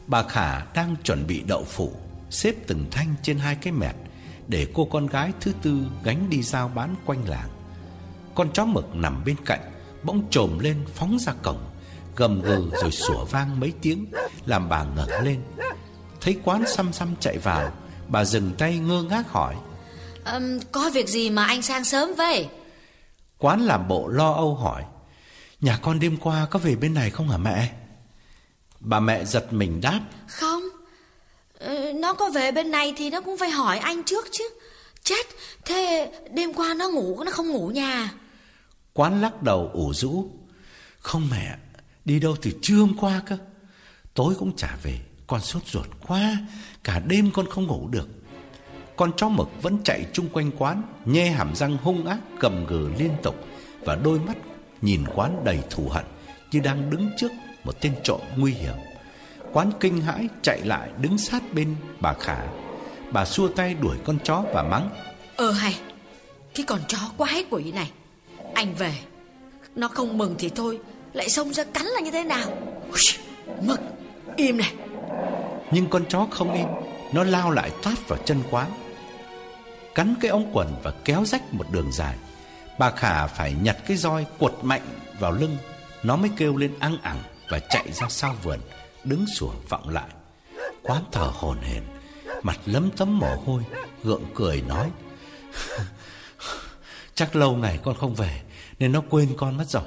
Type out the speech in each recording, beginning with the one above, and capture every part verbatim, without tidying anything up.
Bà Khả đang chuẩn bị đậu phụ, xếp từng thanh trên hai cái mẹt để cô con gái thứ tư gánh đi giao bán quanh làng. Con chó mực nằm bên cạnh bỗng trồm lên phóng ra cổng, gầm gừ rồi sủa vang mấy tiếng, làm bà ngẩng lên. Thấy Quán xăm xăm chạy vào, bà dừng tay ngơ ngác hỏi: à, Có việc gì mà anh sang sớm vậy? Quán làm bộ lo âu hỏi: Nhà con đêm qua có về bên này không hả mẹ? Bà mẹ giật mình đáp: Không, nó có về bên này thì nó cũng phải hỏi anh trước chứ. Chết, thế đêm qua nó ngủ, nó không ngủ nhà? Quán lắc đầu ủ rũ: Không mẹ, đi đâu từ trưa hôm qua cơ. Tối cũng chả về, con sốt ruột quá, cả đêm con không ngủ được. Con chó mực vẫn chạy chung quanh Quán, nhe hàm răng hung ác gầm gừ liên tục, và đôi mắt nhìn Quán đầy thù hận, như đang đứng trước một tên trộm nguy hiểm. Quán kinh hãi chạy lại đứng sát bên bà Khả. Bà xua tay đuổi con chó và mắng: Ờ hay, cái con chó quái quỷ này, anh về nó không mừng thì thôi, lại xông ra cắn là như thế nào? Mực, im này. Nhưng con chó không im, nó lao lại tát vào chân Quán, cắn cái ống quần và kéo rách một đường dài. Bà Khả phải nhặt cái roi quật mạnh vào lưng, nó mới kêu lên ăng ẳng và chạy ra sau vườn, đứng sủa vọng lại. Quán thở hổn hển, mặt lấm tấm mồ hôi, gượng cười nói: Chắc lâu ngày con không về nên nó quên con mất rồi.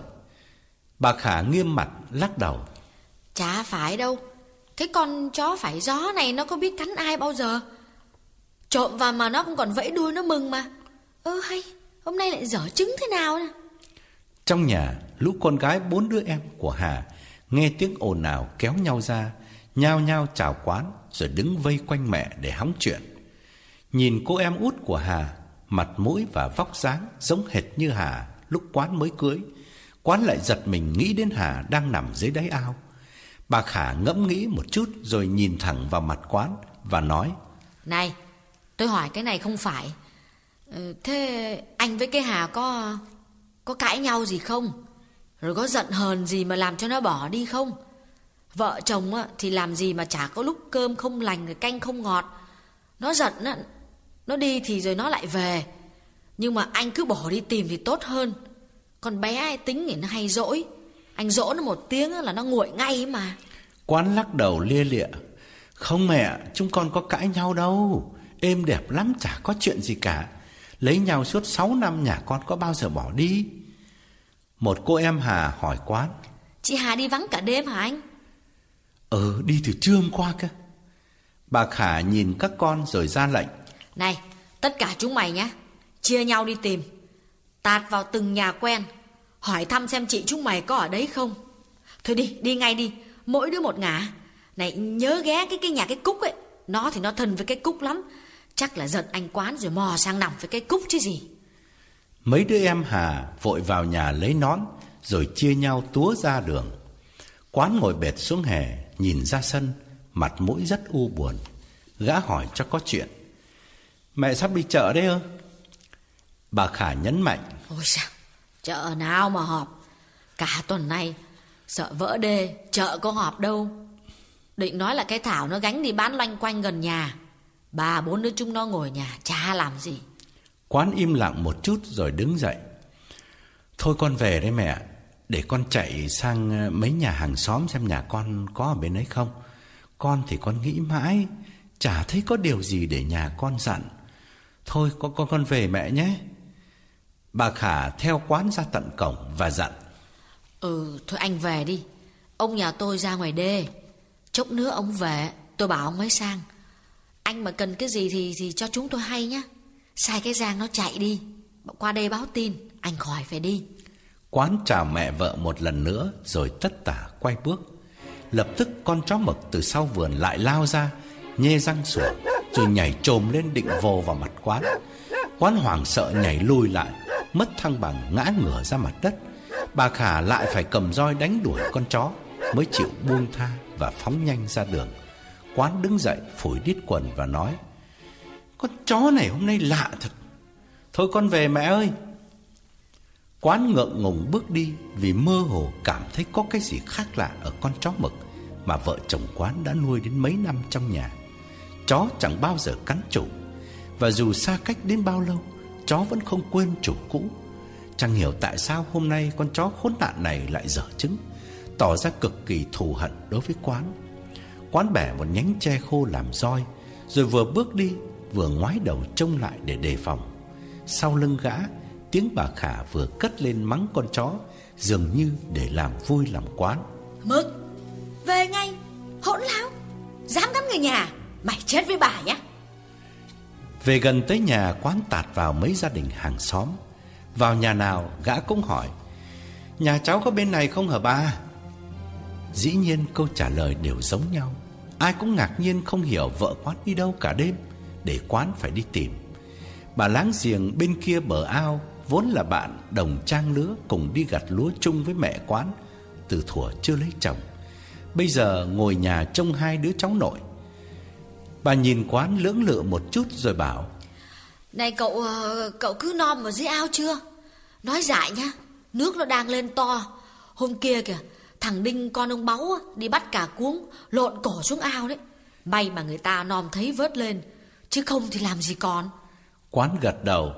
Bà Khả nghiêm mặt lắc đầu: Chả phải đâu, cái con chó phải gió này nó có biết cắn ai bao giờ. Trộm vào mà nó cũng còn vẫy đuôi nó mừng mà. Ơ hay, hôm nay lại dở trứng thế nào nè. Trong nhà, lũ con gái bốn đứa em của Hà nghe tiếng ồn ào kéo nhau ra, nhao nhao chào Quán rồi đứng vây quanh mẹ để hóng chuyện. Nhìn cô em út của Hà, mặt mũi và vóc dáng giống hệt như Hà lúc Quán mới cưới, Quán lại giật mình nghĩ đến Hà đang nằm dưới đáy ao. Bà Khả ngẫm nghĩ một chút rồi nhìn thẳng vào mặt Quán và nói: Này, tôi hỏi cái này không phải. ừ, Thế anh với cái Hà có Có cãi nhau gì không? Rồi có giận hờn gì mà làm cho nó bỏ đi không? Vợ chồng á, thì làm gì mà chả có lúc cơm không lành rồi canh không ngọt. Nó giận á, nó đi thì rồi nó lại về. Nhưng mà anh cứ bỏ đi tìm thì tốt hơn. Con bé ai tính thì nó hay dỗi, anh dỗ nó một tiếng là nó nguội ngay mà. Quán lắc đầu lia lịa: Không mẹ, chúng con có cãi nhau đâu, êm đẹp lắm, chả có chuyện gì cả. Lấy nhau suốt sáu năm, nhà con có bao giờ bỏ đi. Một cô em Hà hỏi Quán: Chị Hà đi vắng cả đêm hả anh? Ừ, đi từ trưa hôm qua cơ. Bà Khả nhìn các con rồi ra lệnh: Này, tất cả chúng mày nhá, chia nhau đi tìm, tạt vào từng nhà quen, hỏi thăm xem chị chúng mày có ở đấy không. Thôi đi, đi ngay đi, mỗi đứa một ngả. Này, nhớ ghé cái cái nhà cái Cúc ấy, nó thì nó thân với cái Cúc lắm. Chắc là giận anh Quán rồi mò sang nằm với cái Cúc chứ gì. Mấy đứa em Hà vội vào nhà lấy nón, rồi chia nhau túa ra đường. Quán ngồi bệt xuống hè, nhìn ra sân, mặt mũi rất u buồn. Gã hỏi cho có chuyện: Mẹ sắp đi chợ đấy ư? Bà Khả nhấn mạnh: Ôi sao, chợ nào mà họp. Cả tuần nay sợ vỡ đê, chợ có họp đâu. Định nói là cái Thảo nó gánh đi bán loanh quanh gần nhà, ba bốn đứa chúng nó ngồi nhà chả làm gì. Quán im lặng một chút rồi đứng dậy: Thôi con về đấy mẹ, để con chạy sang mấy nhà hàng xóm xem nhà con có ở bên ấy không. Con thì con nghĩ mãi, chả thấy có điều gì để nhà con dặn. Thôi con con con về mẹ nhé. Bà Khả theo Quán ra tận cổng và dặn: Ừ, thôi anh về đi. Ông nhà tôi ra ngoài đê, chốc nữa ông về tôi bảo ông ấy sang. Anh mà cần cái gì thì thì cho chúng tôi hay nhá. Sai cái Giang nó chạy đi, qua đây báo tin, anh khỏi phải đi. Quán chào mẹ vợ một lần nữa rồi tất tả quay bước. Lập tức con chó mực từ sau vườn lại lao ra, nhe răng sủa, rồi nhảy chồm lên định vồ vào mặt Quán. Quán hoảng sợ nhảy lùi lại, mất thăng bằng ngã ngửa ra mặt đất. Bà Khả lại phải cầm roi đánh đuổi con chó, mới chịu buông tha và phóng nhanh ra đường. Quán đứng dậy phủi đít quần và nói: Con chó này hôm nay lạ thật. Thôi con về mẹ ơi. Quán ngượng ngùng bước đi vì mơ hồ cảm thấy có cái gì khác lạ ở con chó mực mà vợ chồng Quán đã nuôi đến mấy năm trong nhà. Chó chẳng bao giờ cắn chủ, và dù xa cách đến bao lâu, chó vẫn không quên chủ cũ. Chẳng hiểu tại sao hôm nay con chó khốn nạn này lại dở chứng, tỏ ra cực kỳ thù hận đối với Quán. Quán bẻ một nhánh tre khô làm roi, rồi vừa bước đi vừa ngoái đầu trông lại để đề phòng. Sau lưng gã, tiếng bà Khả vừa cất lên mắng con chó, dường như để làm vui lòng Quán. Mực, về ngay, hỗn láo, dám cắn người nhà, mày chết với bà nhé. Về gần tới nhà, Quán tạt vào mấy gia đình hàng xóm. Vào nhà nào gã cũng hỏi: nhà cháu có bên này không hả bà? Dĩ nhiên câu trả lời đều giống nhau. Ai cũng ngạc nhiên không hiểu vợ Quán đi đâu cả đêm, để Quán phải đi tìm. Bà láng giềng bên kia bờ ao, vốn là bạn đồng trang lứa, cùng đi gặt lúa chung với mẹ Quán từ thuở chưa lấy chồng, bây giờ ngồi nhà trông hai đứa cháu nội. Bà nhìn Quán lưỡng lự một chút rồi bảo: Này cậu, cậu cứ nom ở dưới ao chưa? Nói dại nhá, nước nó đang lên to. Hôm kia kìa, thằng Đinh con ông Báu đi bắt cả cuống, lộn cổ xuống ao đấy. May mà người ta nom thấy vớt lên, chứ không thì làm gì còn. Quán gật đầu: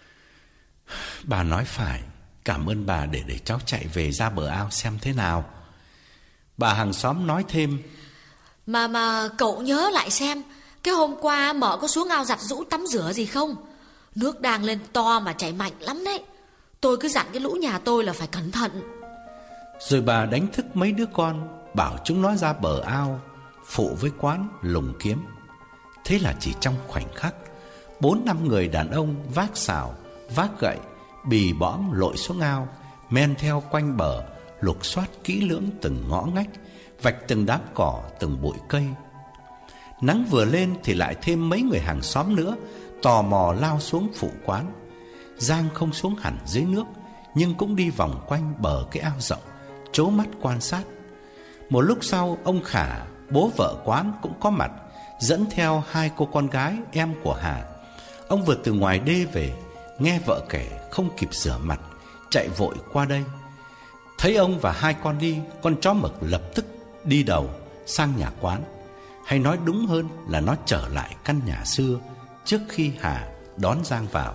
bà nói phải, cảm ơn bà, để để cháu chạy về ra bờ ao xem thế nào. Bà hàng xóm nói thêm: Mà mà cậu nhớ lại xem, cái hôm qua mợ có xuống ao giặt giũ tắm rửa gì không? Nước đang lên to mà chảy mạnh lắm đấy. Tôi cứ dặn cái lũ nhà tôi là phải cẩn thận. Rồi bà đánh thức mấy đứa con, bảo chúng nó ra bờ ao phụ với Quán lùng kiếm. Thế là chỉ trong khoảnh khắc, bốn năm người đàn ông vác xào, vác gậy, bì bõm lội xuống ao, men theo quanh bờ, lục soát kỹ lưỡng từng ngõ ngách, vạch từng đám cỏ, từng bụi cây. Nắng vừa lên thì lại thêm mấy người hàng xóm nữa tò mò lao xuống phụ Quán. Giang không xuống hẳn dưới nước, nhưng cũng đi vòng quanh bờ cái ao rộng, trố mắt quan sát. Một lúc sau, ông Khả, bố vợ Quán cũng có mặt, dẫn theo hai cô con gái em của Hà. Ông vừa từ ngoài đê về, nghe vợ kể không kịp rửa mặt, chạy vội qua đây. Thấy ông và hai con đi, con chó Mực lập tức đi đầu sang nhà Quán, hay nói đúng hơn là nó trở lại căn nhà xưa trước khi Hà đón Giang vào.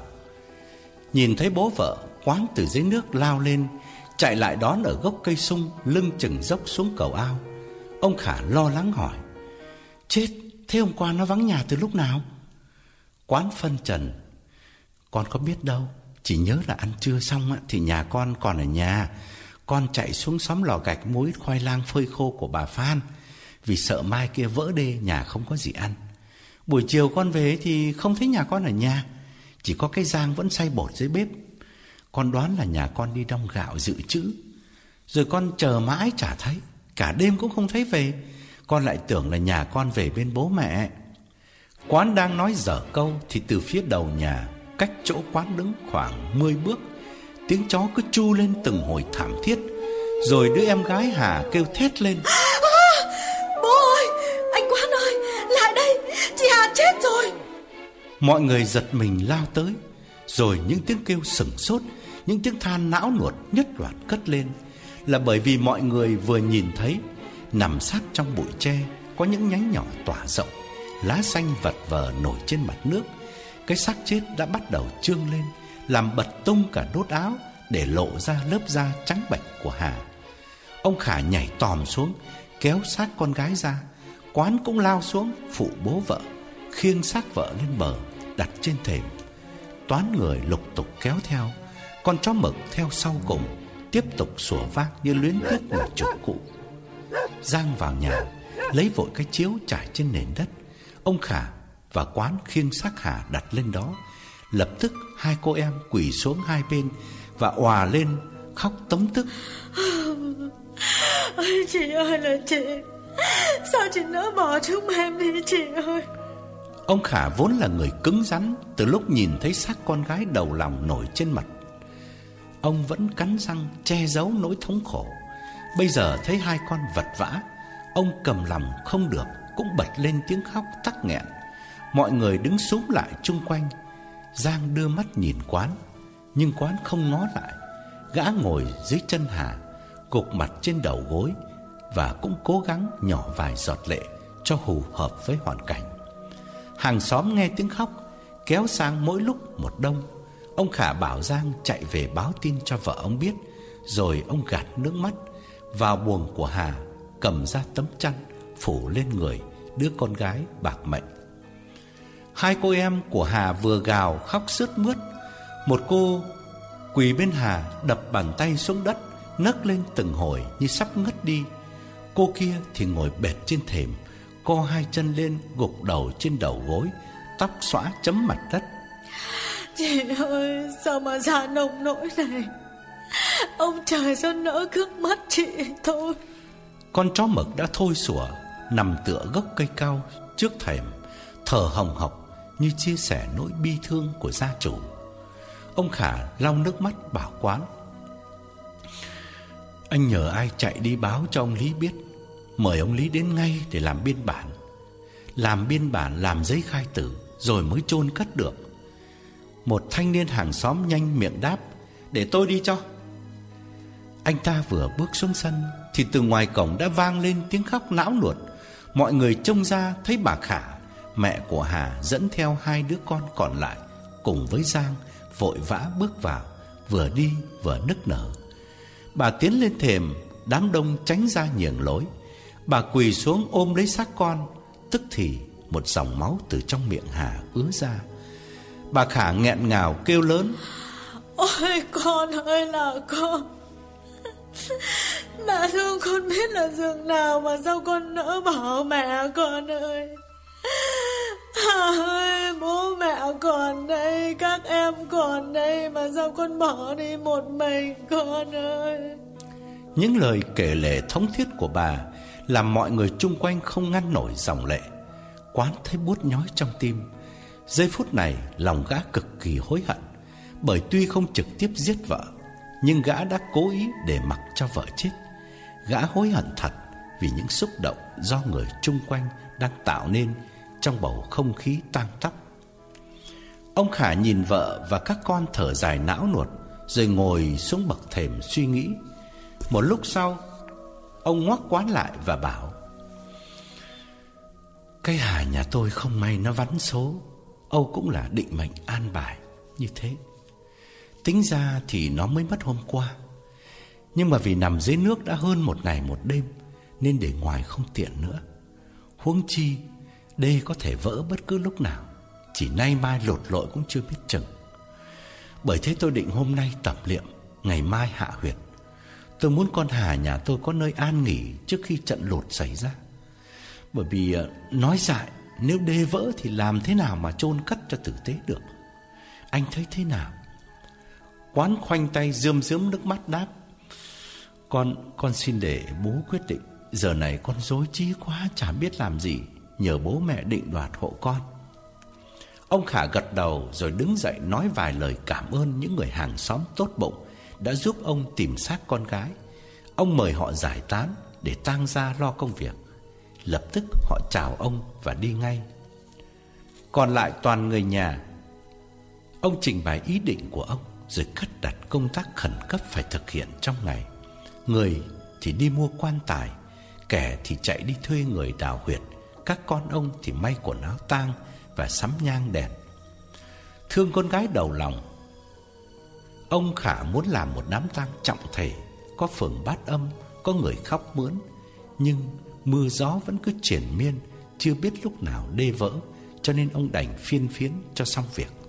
Nhìn thấy bố vợ, Quán từ dưới nước lao lên, chạy lại đón ở gốc cây sung lưng chừng dốc xuống cầu ao. Ông Khả lo lắng hỏi: chết, thế hôm qua nó vắng nhà từ lúc nào? Quán phân trần: con có biết đâu, chỉ nhớ là ăn trưa xong thì nhà con còn ở nhà. Con chạy xuống xóm lò gạch mua ít khoai lang phơi khô của bà Phan, vì sợ mai kia vỡ đê nhà không có gì ăn. Buổi chiều con về thì không thấy nhà con ở nhà, chỉ có cái Giang vẫn xay bột dưới bếp. Con đoán là nhà con đi đong gạo dự trữ. Rồi con chờ mãi chả thấy, cả đêm cũng không thấy về. Con lại tưởng là nhà con về bên bố mẹ. Quán đang nói dở câu thì từ phía đầu nhà, cách chỗ Quán đứng khoảng mười bước, tiếng chó cứ chu lên từng hồi thảm thiết. Rồi đứa em gái Hà kêu thét lên: à, bố ơi, anh Quán ơi, lại đây, chị Hà chết rồi. Mọi người giật mình lao tới. Rồi những tiếng kêu sửng sốt, những tiếng than não nuột nhất loạt cất lên. Là bởi vì mọi người vừa nhìn thấy nằm sát trong bụi tre có những nhánh nhỏ tỏa rộng, lá xanh vật vờ nổi trên mặt nước. Cái xác chết đã bắt đầu trương lên, làm bật tung cả đốt áo, để lộ ra lớp da trắng bệch của Hà. Ông Khả nhảy tòm xuống, kéo xác con gái ra. Quán cũng lao xuống phụ bố vợ, khiêng xác vợ lên bờ, đặt trên thềm. Toán người lục tục kéo theo. Con chó Mực theo sau cùng, tiếp tục sủa vang như luyến tiếc người chủ cũ. Giang vào nhà, lấy vội cái chiếu trải trên nền đất. Ông Khả và Quán khiêng xác Hà đặt lên đó. Lập tức hai cô em quỳ xuống hai bên và òa lên khóc tấm tức: ôi chị ơi là chị, sao chị nỡ bỏ chúng em đi chị ơi. Ông Khả vốn là người cứng rắn, từ lúc nhìn thấy xác con gái đầu lòng nổi trên mặt, ông vẫn cắn răng che giấu nỗi thống khổ. Bây giờ thấy hai con vật vã, ông cầm lòng không được, cũng bật lên tiếng khóc tắc nghẹn. Mọi người đứng xúm lại chung quanh. Giang đưa mắt nhìn Quán, nhưng Quán không ngó lại. Gã ngồi dưới chân Hà, gục mặt trên đầu gối, và cũng cố gắng nhỏ vài giọt lệ cho phù hợp với hoàn cảnh. Hàng xóm nghe tiếng khóc kéo sang mỗi lúc một đông. Ông Khả bảo Giang chạy về báo tin cho vợ ông biết, rồi ông gạt nước mắt vào buồng của Hà, cầm ra tấm chăn phủ lên người đứa con gái bạc mệnh. Hai cô em của Hà vừa gào khóc sướt mướt. Một cô quỳ bên Hà, đập bàn tay xuống đất, nấc lên từng hồi như sắp ngất đi. Cô kia thì ngồi bệt trên thềm, co hai chân lên, gục đầu trên đầu gối, tóc xõa chấm mặt đất. Chị ơi, sao mà già nông nỗi này? Ông trời sao nỡ cướp mất chị thôi. Con chó mực đã thôi sủa, nằm tựa gốc cây cao trước thềm, thở hồng hộc như chia sẻ nỗi bi thương của gia chủ. Ông Khả lau nước mắt bảo Quán: anh nhờ ai chạy đi báo cho ông Lý biết, mời ông Lý đến ngay để làm biên bản. Làm biên bản, làm giấy khai tử, rồi mới chôn cất được. Một thanh niên hàng xóm nhanh miệng đáp: để tôi đi cho. Anh ta vừa bước xuống sân thì từ ngoài cổng đã vang lên tiếng khóc não nuột. Mọi người trông ra thấy bà Khả, mẹ của Hà, dẫn theo hai đứa con còn lại cùng với Giang vội vã bước vào, vừa đi vừa nức nở. Bà tiến lên thềm, đám đông tránh ra nhường lối. Bà quỳ xuống ôm lấy xác con. Tức thì một dòng máu từ trong miệng Hà ứa ra. Bà Khả nghẹn ngào kêu lớn: ôi con ơi là con, mẹ thương con biết là giường nào mà sao con nỡ bỏ mẹ con ơi. Hà ơi, bố mẹ còn đây, các em còn đây, mà sao con bỏ đi một mình con ơi. Những lời kể lể thống thiết của bà làm mọi người chung quanh không ngăn nổi dòng lệ. Quán thấy buốt nhói trong tim. Giây phút này lòng gã cực kỳ hối hận, bởi tuy không trực tiếp giết vợ, nhưng gã đã cố ý để mặc cho vợ chết. Gã hối hận thật vì những xúc động do người chung quanh đang tạo nên trong bầu không khí tang tóc. Ông Khả nhìn vợ và các con thở dài não nuột, rồi ngồi xuống bậc thềm suy nghĩ. Một lúc sau, ông ngoắc Quán lại và bảo: cái Hà nhà tôi không may nó vắn số, Âu cũng là định mệnh an bài như thế. Tính ra thì nó mới mất hôm qua, nhưng mà vì nằm dưới nước đã hơn một ngày một đêm nên để ngoài không tiện nữa. Huống chi đê có thể vỡ bất cứ lúc nào, chỉ nay mai lột lội cũng chưa biết chừng. Bởi thế tôi định hôm nay tập liệm, ngày mai hạ huyệt. Tôi muốn con Hà nhà tôi có nơi an nghỉ trước khi trận lụt xảy ra. Bởi vì nói dại, nếu đê vỡ thì làm thế nào mà chôn cất cho tử tế được? Anh thấy thế nào? Quán khoanh tay rơm rớm nước mắt đáp: Con con xin để bố quyết định. Giờ này con rối trí quá, chả biết làm gì. Nhờ bố mẹ định đoạt hộ con. Ông Khả gật đầu rồi đứng dậy nói vài lời cảm ơn những người hàng xóm tốt bụng đã giúp ông tìm xác con gái. Ông mời họ giải tán để tang gia lo công việc. Lập tức họ chào ông và đi ngay. Còn lại toàn người nhà, ông trình bày ý định của ông rồi cắt đặt công tác khẩn cấp phải thực hiện trong ngày. Người thì đi mua quan tài, kẻ thì chạy đi thuê người đào huyệt, các con ông thì may quần áo tang và sắm nhang đèn. Thương con gái đầu lòng, ông Khả muốn làm một đám tang trọng thể, có phường bát âm, có người khóc mướn. Nhưng mưa gió vẫn cứ triền miên, chưa biết lúc nào đê vỡ, cho nên ông đành phiên phiến cho xong việc.